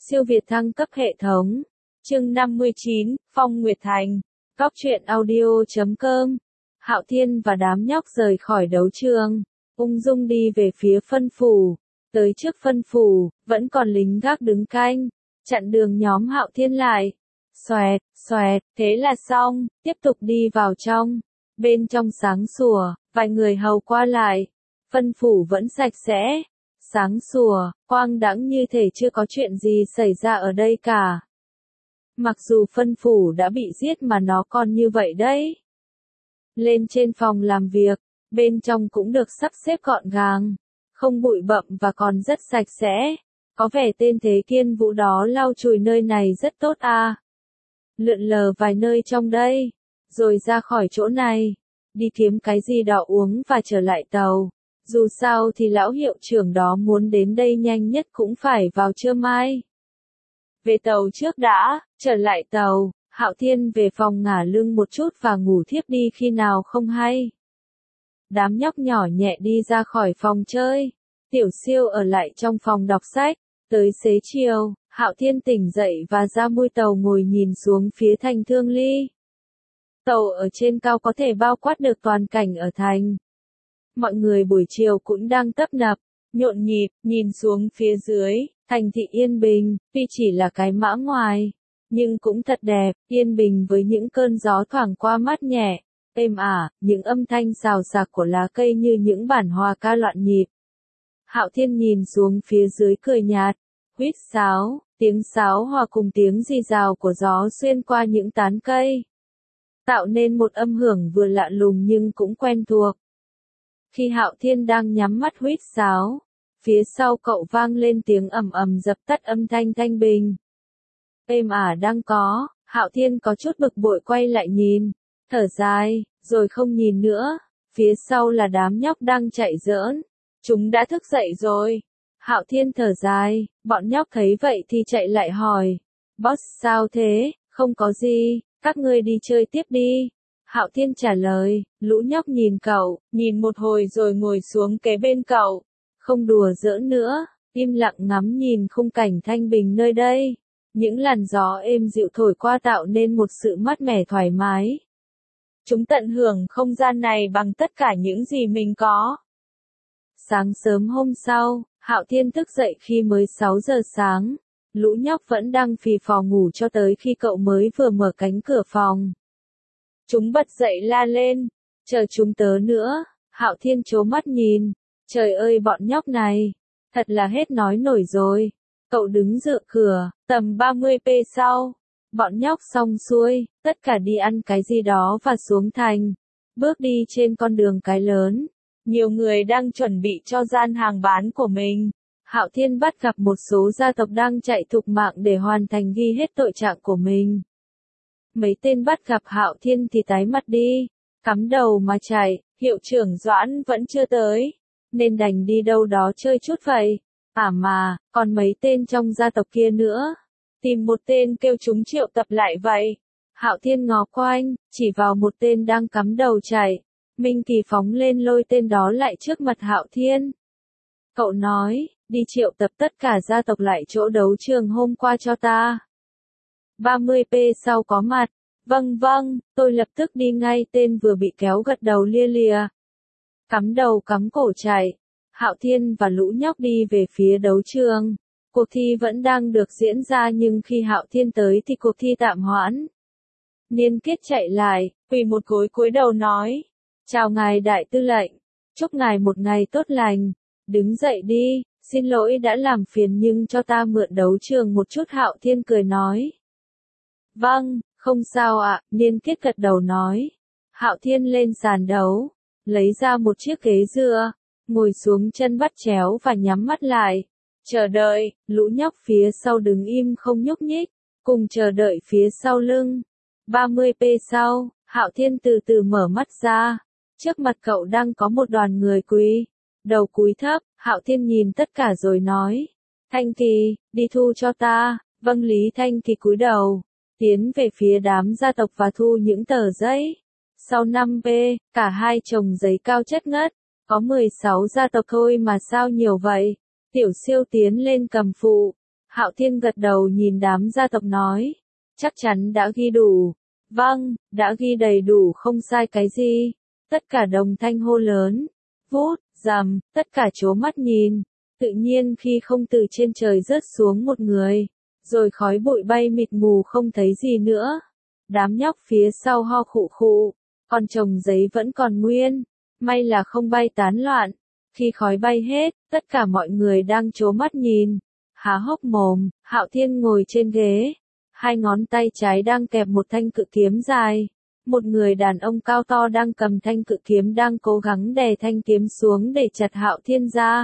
Siêu việt thăng cấp hệ thống. Chương 59, Phong Nguyệt Thành. Góc truyện audio.com. Hạo Thiên và đám nhóc rời khỏi đấu trường, ung dung đi về phía phân phủ. Tới trước phân phủ, vẫn còn lính gác đứng canh, chặn đường nhóm Hạo Thiên lại. Xoẹt, xoẹt, thế là xong, tiếp tục đi vào trong. Bên trong sáng sủa, vài người hầu qua lại. Phân phủ vẫn sạch sẽ, sáng sủa, quang đãng như thể chưa có chuyện gì xảy ra ở đây cả. Mặc dù phân phủ đã bị giết mà nó còn như vậy đấy. Lên trên phòng làm việc, bên trong cũng được sắp xếp gọn gàng, không bụi bặm và còn rất sạch sẽ. Có vẻ tên Thế Kiên Vũ đó lau chùi nơi này rất tốt à. Lượn lờ vài nơi trong đây, rồi ra khỏi chỗ này, đi kiếm cái gì đó uống và trở lại tàu. Dù sao thì lão hiệu trưởng đó muốn đến đây nhanh nhất cũng phải vào trưa mai. Về tàu trước đã, trở lại tàu, Hạo Thiên về phòng ngả lưng một chút và ngủ thiếp đi khi nào không hay. Đám nhóc nhỏ nhẹ đi ra khỏi phòng chơi, Tiểu Siêu ở lại trong phòng đọc sách. Tới xế chiều, Hạo Thiên tỉnh dậy và ra mui tàu ngồi nhìn xuống phía thành Thương Ly. Tàu ở trên cao có thể bao quát được toàn cảnh ở thành. Mọi người buổi chiều cũng đang tấp nập, nhộn nhịp, nhìn xuống phía dưới, thành thị yên bình, tuy chỉ là cái mã ngoài, nhưng cũng thật đẹp, yên bình với những cơn gió thoảng qua mát nhẹ, êm ả, những âm thanh xào xạc của lá cây như những bản hòa ca loạn nhịp. Hạo Thiên nhìn xuống phía dưới cười nhạt, huýt sáo, tiếng sáo hòa cùng tiếng rì rào của gió xuyên qua những tán cây, tạo nên một âm hưởng vừa lạ lùng nhưng cũng quen thuộc. Khi Hạo Thiên đang nhắm mắt huýt sáo, phía sau cậu vang lên tiếng ầm ầm dập tắt âm thanh thanh bình. Êm ả đang có, Hạo Thiên có chút bực bội quay lại nhìn, thở dài, rồi không nhìn nữa, phía sau là đám nhóc đang chạy giỡn. Chúng đã thức dậy rồi. Hạo Thiên thở dài, bọn nhóc thấy vậy thì chạy lại hỏi. Boss sao thế, không có gì, các ngươi đi chơi tiếp đi. Hạo Thiên trả lời, lũ nhóc nhìn cậu, nhìn một hồi rồi ngồi xuống kế bên cậu. Không đùa giỡn nữa, im lặng ngắm nhìn khung cảnh thanh bình nơi đây. Những làn gió êm dịu thổi qua tạo nên một sự mát mẻ thoải mái. Chúng tận hưởng không gian này bằng tất cả những gì mình có. Sáng sớm hôm sau, Hạo Thiên thức dậy khi mới 6 giờ sáng. Lũ nhóc vẫn đang phì phò ngủ cho tới khi cậu mới vừa mở cánh cửa phòng. Chúng bật dậy la lên, chờ chúng tớ nữa. Hạo Thiên trố mắt nhìn, trời ơi bọn nhóc này, thật là hết nói nổi rồi. Cậu đứng dựa cửa, tầm 30p sau, bọn nhóc xong xuôi, tất cả đi ăn cái gì đó và xuống thành, bước đi trên con đường cái lớn. Nhiều người đang chuẩn bị cho gian hàng bán của mình. Hạo Thiên bắt gặp một số gia tộc đang chạy thục mạng để hoàn thành ghi hết tội trạng của mình. Mấy tên bắt gặp Hạo Thiên thì tái mặt đi, cắm đầu mà chạy, hiệu trưởng Doãn vẫn chưa tới, nên đành đi đâu đó chơi chút vậy. Mà, còn mấy tên trong gia tộc kia nữa. Tìm một tên kêu chúng triệu tập lại vậy. Hạo Thiên ngó quanh, chỉ vào một tên đang cắm đầu chạy. Minh Kỳ phóng lên lôi tên đó lại trước mặt Hạo Thiên. Cậu nói, đi triệu tập tất cả gia tộc lại chỗ đấu trường hôm qua cho ta. 30p sau có mặt. Vâng vâng, tôi lập tức đi ngay. Tên vừa bị kéo gật đầu lia lịa. Cắm đầu cắm cổ chạy. Hạo Thiên và lũ nhóc đi về phía đấu trường. Cuộc thi vẫn đang được diễn ra nhưng khi Hạo Thiên tới thì cuộc thi tạm hoãn. Niên Kiết chạy lại, quỳ một gối cúi đầu nói. Chào ngài đại tư lệnh, chúc ngài một ngày tốt lành, đứng dậy đi, xin lỗi đã làm phiền nhưng cho ta mượn đấu trường một chút. Hạo Thiên cười nói. Vâng, không sao ạ, Niên Kiết gật đầu nói. Hạo Thiên lên sàn đấu, lấy ra một chiếc ghế dựa, ngồi xuống chân bắt chéo và nhắm mắt lại. Chờ đợi, lũ nhóc phía sau đứng im không nhúc nhích, cùng chờ đợi phía sau lưng. 30p sau, Hạo Thiên từ từ mở mắt ra. Trước mặt cậu đang có một đoàn người quỳ, đầu cúi thấp. Hạo Thiên nhìn tất cả rồi nói. Thanh Kỳ, đi thu cho ta. Vâng. Lý Thanh Kỳ cúi đầu, tiến về phía đám gia tộc và thu những tờ giấy. Sau 5p, cả hai chồng giấy cao chất ngất. Có 16 gia tộc thôi mà sao nhiều vậy? Tiểu Siêu tiến lên cầm phụ. Hạo Thiên gật đầu nhìn đám gia tộc nói. Chắc chắn đã ghi đủ. Vâng, đã ghi đầy đủ không sai cái gì. Tất cả đồng thanh hô lớn. Vút, rầm, tất cả trố mắt nhìn. Tự nhiên khi không từ trên trời rớt xuống một người. Rồi khói bụi bay mịt mù không thấy gì nữa. Đám nhóc phía sau ho khụ khụ. Còn chồng giấy vẫn còn nguyên. May là không bay tán loạn. Khi khói bay hết, tất cả mọi người đang trố mắt nhìn. Há hốc mồm, Hạo Thiên ngồi trên ghế. Hai ngón tay trái đang kẹp một thanh cự kiếm dài. Một người đàn ông cao to đang cầm thanh cự kiếm đang cố gắng đè thanh kiếm xuống để chặt Hạo Thiên ra.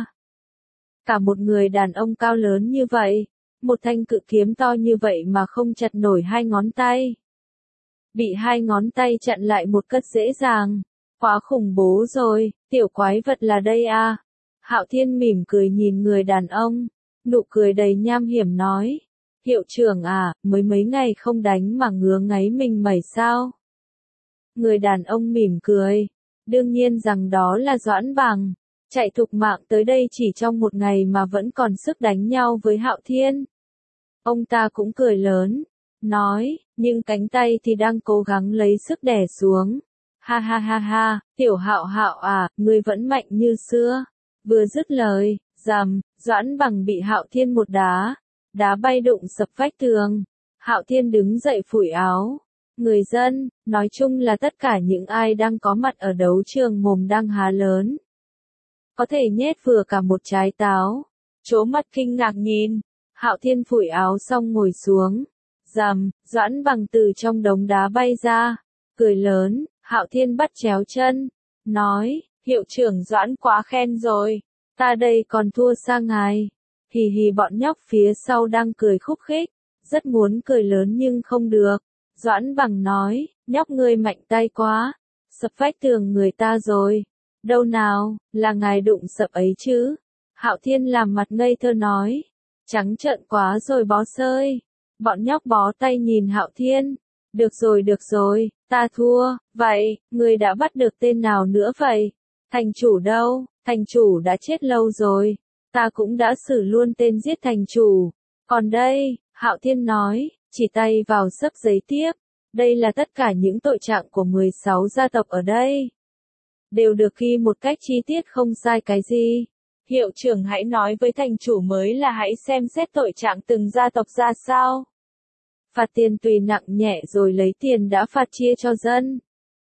Cả một người đàn ông cao lớn như vậy, một thanh cự kiếm to như vậy mà không chặt nổi hai ngón tay. Bị hai ngón tay chặn lại một cách dễ dàng. Quá khủng bố rồi, tiểu quái vật là đây à. Hạo Thiên mỉm cười nhìn người đàn ông, nụ cười đầy nham hiểm nói. Hiệu trưởng à, mới mấy ngày không đánh mà ngứa ngáy mình mẩy sao? Người đàn ông mỉm cười. Đương nhiên rằng đó là Doãn Bằng. Chạy thục mạng tới đây chỉ trong một ngày mà vẫn còn sức đánh nhau với Hạo Thiên. Ông ta cũng cười lớn. Nói, nhưng cánh tay thì đang cố gắng lấy sức đè xuống. Ha ha ha ha, tiểu Hạo Hạo à, ngươi vẫn mạnh như xưa. Vừa dứt lời, rầm, Doãn Bằng bị Hạo Thiên một đá bay đụng sập vách tường. Hạo Thiên đứng dậy phủi áo. Người dân, nói chung là tất cả những ai đang có mặt ở đấu trường mồm đang há lớn. Có thể nhét vừa cả một trái táo. Trố mắt kinh ngạc nhìn. Hạo Thiên phủi áo xong ngồi xuống. Rầm, Doãn Bằng từ trong đống đá bay ra. Cười lớn, Hạo Thiên bắt chéo chân. Nói, hiệu trưởng Doãn quá khen rồi. Ta đây còn thua xa ngài. Hì hì bọn nhóc phía sau đang cười khúc khích. Rất muốn cười lớn nhưng không được. Doãn Bằng nói, nhóc ngươi mạnh tay quá. Sập vách tường người ta rồi. Đâu nào, là ngài đụng sập ấy chứ. Hạo Thiên làm mặt ngây thơ nói. Trắng trợn quá rồi bó sơi. Bọn nhóc bó tay nhìn Hạo Thiên. Được rồi, ta thua. Vậy, ngươi đã bắt được tên nào nữa vậy? Thành chủ đâu? Thành chủ đã chết lâu rồi. Ta cũng đã xử luôn tên giết thành chủ. Còn đây, Hạo Thiên nói, chỉ tay vào xấp giấy tiếp. Đây là tất cả những tội trạng của 16 gia tộc ở đây. Đều được ghi một cách chi tiết không sai cái gì. Hiệu trưởng hãy nói với thành chủ mới là hãy xem xét tội trạng từng gia tộc ra sao. Phạt tiền tùy nặng nhẹ rồi lấy tiền đã phạt chia cho dân.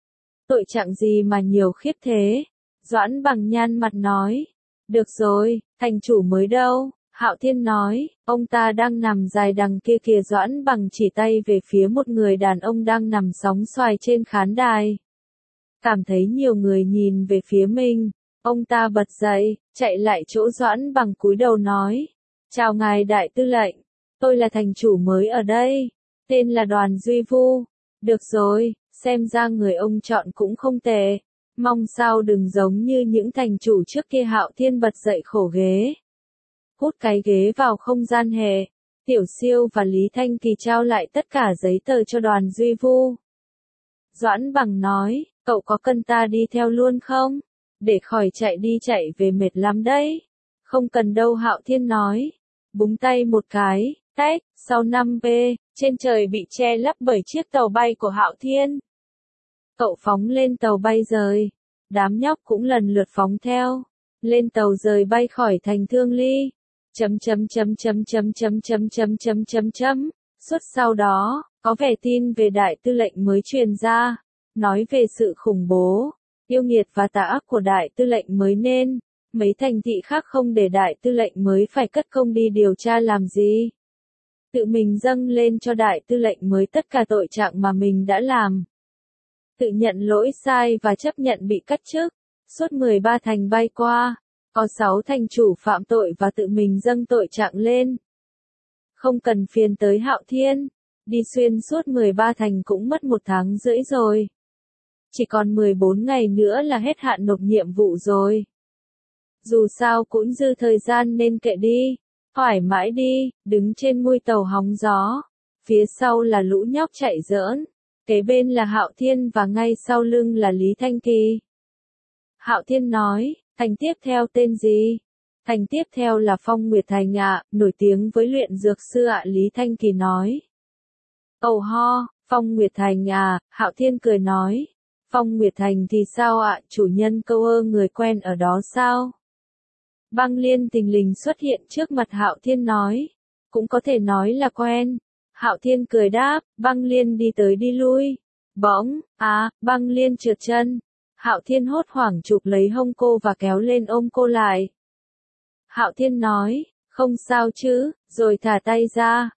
Tội trạng gì mà nhiều khiếp thế? Doãn Bằng nhăn mặt nói. Được rồi, thành chủ mới đâu? Hạo Thiên nói, ông ta đang nằm dài đằng kia kìa. Doãn Bằng chỉ tay về phía một người đàn ông đang nằm sóng xoài trên khán đài. Cảm thấy nhiều người nhìn về phía mình, ông ta bật dậy, chạy lại chỗ Doãn Bằng cúi đầu nói. Chào ngài đại tư lệnh, tôi là thành chủ mới ở đây, tên là Đoàn Duy Vu. Được rồi, xem ra người ông chọn cũng không tệ, mong sao đừng giống như những thành chủ trước kia. Hạo Thiên bật dậy khổ ghế, hút cái ghế vào không gian hệ. Tiểu Siêu và Lý Thanh Kỳ trao lại tất cả giấy tờ cho Đoàn Duy Vu. Doãn Bằng nói, cậu có cần ta đi theo luôn không? Để khỏi chạy đi chạy về mệt lắm đấy. Không cần đâu, Hạo Thiên nói. Búng tay một cái, tách, sau 5p, trên trời bị che lấp bởi chiếc tàu bay của Hạo Thiên. Cậu phóng lên tàu bay rời. Đám nhóc cũng lần lượt phóng theo. Lên tàu rời bay khỏi thành Thương Ly. Suốt sau đó, có vẻ tin về đại tư lệnh mới truyền ra. Nói về sự khủng bố, yêu nghiệt và tà ác của đại tư lệnh mới nên, mấy thành thị khác không để đại tư lệnh mới phải cất công đi điều tra làm gì. Tự mình dâng lên cho đại tư lệnh mới tất cả tội trạng mà mình đã làm. Tự nhận lỗi sai và chấp nhận bị cắt chức. Suốt 13 thành bay qua, có 6 thành chủ phạm tội và tự mình dâng tội trạng lên. Không cần phiền tới Hạo Thiên, đi xuyên suốt 13 thành cũng mất 1 tháng rưỡi rồi. Chỉ còn 14 ngày nữa là hết hạn nộp nhiệm vụ rồi. Dù sao cũng dư thời gian nên kệ đi, thoải mãi đi, đứng trên mui tàu hóng gió. Phía sau là lũ nhóc chạy giỡn, kế bên là Hạo Thiên và ngay sau lưng là Lý Thanh Kỳ. Hạo Thiên nói, thành tiếp theo tên gì? Thành tiếp theo là Phong Nguyệt Thành ạ, nổi tiếng với luyện dược sư ạ, Lý Thanh Kỳ nói. Ồ ho, Phong Nguyệt Thành à, Hạo Thiên cười nói. Phong Nguyệt Thành thì sao ạ, chủ nhân câu ơ người quen ở đó sao? Băng Liên thình lình xuất hiện trước mặt Hạo Thiên nói. Cũng có thể nói là quen. Hạo Thiên cười đáp, Băng Liên đi tới đi lui. Bỗng, Băng Liên trượt chân. Hạo Thiên hốt hoảng chụp lấy hông cô và kéo lên ôm cô lại. Hạo Thiên nói, không sao chứ, rồi thả tay ra,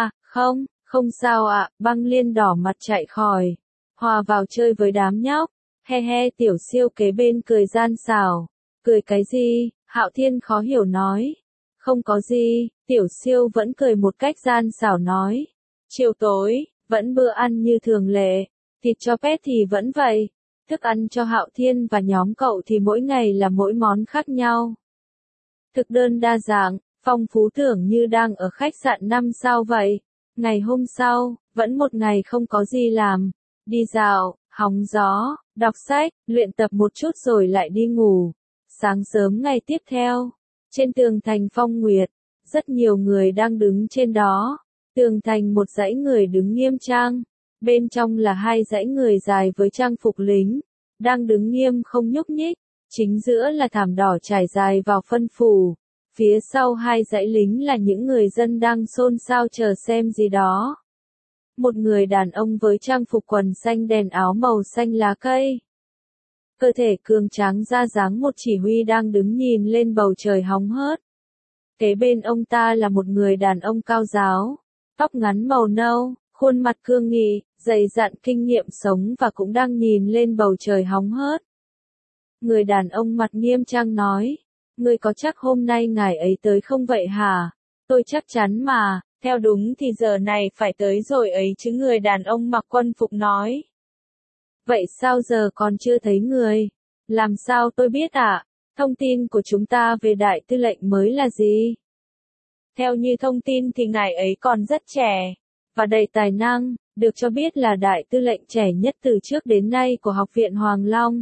không sao ạ, Băng Liên đỏ mặt chạy khỏi. Hòa vào chơi với đám nhóc. He he, Tiểu Siêu kế bên cười gian xảo. Cười cái gì? Hạo Thiên khó hiểu nói. Không có gì, Tiểu Siêu vẫn cười một cách gian xảo nói. Chiều tối, vẫn bữa ăn như thường lệ. Thịt cho pet thì vẫn vậy. Thức ăn cho Hạo Thiên và nhóm cậu thì mỗi ngày là mỗi món khác nhau. Thực đơn đa dạng, phong phú tưởng như đang ở khách sạn 5 sao vậy. Ngày hôm sau, vẫn một ngày không có gì làm. Đi dạo, hóng gió, đọc sách, luyện tập một chút rồi lại đi ngủ. Sáng sớm ngày tiếp theo, trên tường thành Phong Nguyệt, rất nhiều người đang đứng trên đó. Tường thành một dãy người đứng nghiêm trang. Bên trong là hai dãy người dài với trang phục lính, đang đứng nghiêm không nhúc nhích. Chính giữa là thảm đỏ trải dài vào phân phủ. Phía sau hai dãy lính là những người dân đang xôn xao chờ xem gì đó. Một người đàn ông với trang phục quần xanh đen áo màu xanh lá cây. Cơ thể cường tráng ra dáng một chỉ huy đang đứng nhìn lên bầu trời hóng hớt. Kế bên ông ta là một người đàn ông cao ráo, tóc ngắn màu nâu, khuôn mặt cương nghị, dày dặn kinh nghiệm sống và cũng đang nhìn lên bầu trời hóng hớt. Người đàn ông mặt nghiêm trang nói, ngươi có chắc hôm nay ngài ấy tới không vậy hả? Tôi chắc chắn mà, theo đúng thì giờ này phải tới rồi ấy chứ, người đàn ông mặc quân phục nói. Vậy sao giờ còn chưa thấy người? Làm sao tôi biết ạ? Thông tin của chúng ta về đại tư lệnh mới là gì? Theo như thông tin thì ngài ấy còn rất trẻ, và đầy tài năng, được cho biết là đại tư lệnh trẻ nhất từ trước đến nay của Học viện Hoàng Long.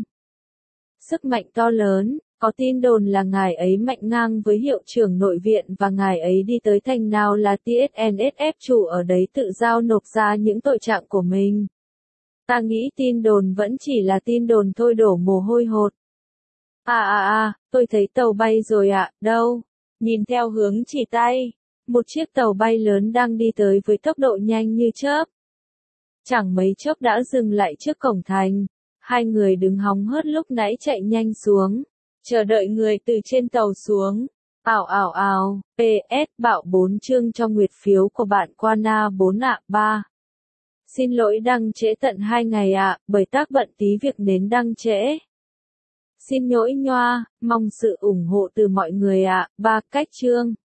Sức mạnh to lớn, có tin đồn là ngài ấy mạnh ngang với hiệu trưởng nội viện và ngài ấy đi tới thành nào là TSNSF chủ ở đấy tự giao nộp ra những tội trạng của mình. Ta nghĩ tin đồn vẫn chỉ là tin đồn thôi, đổ mồ hôi hột. Tôi thấy tàu bay rồi ạ, đâu? Nhìn theo hướng chỉ tay, một chiếc tàu bay lớn đang đi tới với tốc độ nhanh như chớp. Chẳng mấy chốc đã dừng lại trước cổng thành. Hai người đứng hóng hớt lúc nãy chạy nhanh xuống, chờ đợi người từ trên tàu xuống. PS bạo 4 chương trong nguyệt phiếu của bạn qua na 4 ạ. 3. Xin lỗi đăng trễ tận 2 ngày ạ, bởi tác bận tí việc nên đăng trễ. Xin nhỗi nhoa, mong sự ủng hộ từ mọi người ạ. 3. Cách chương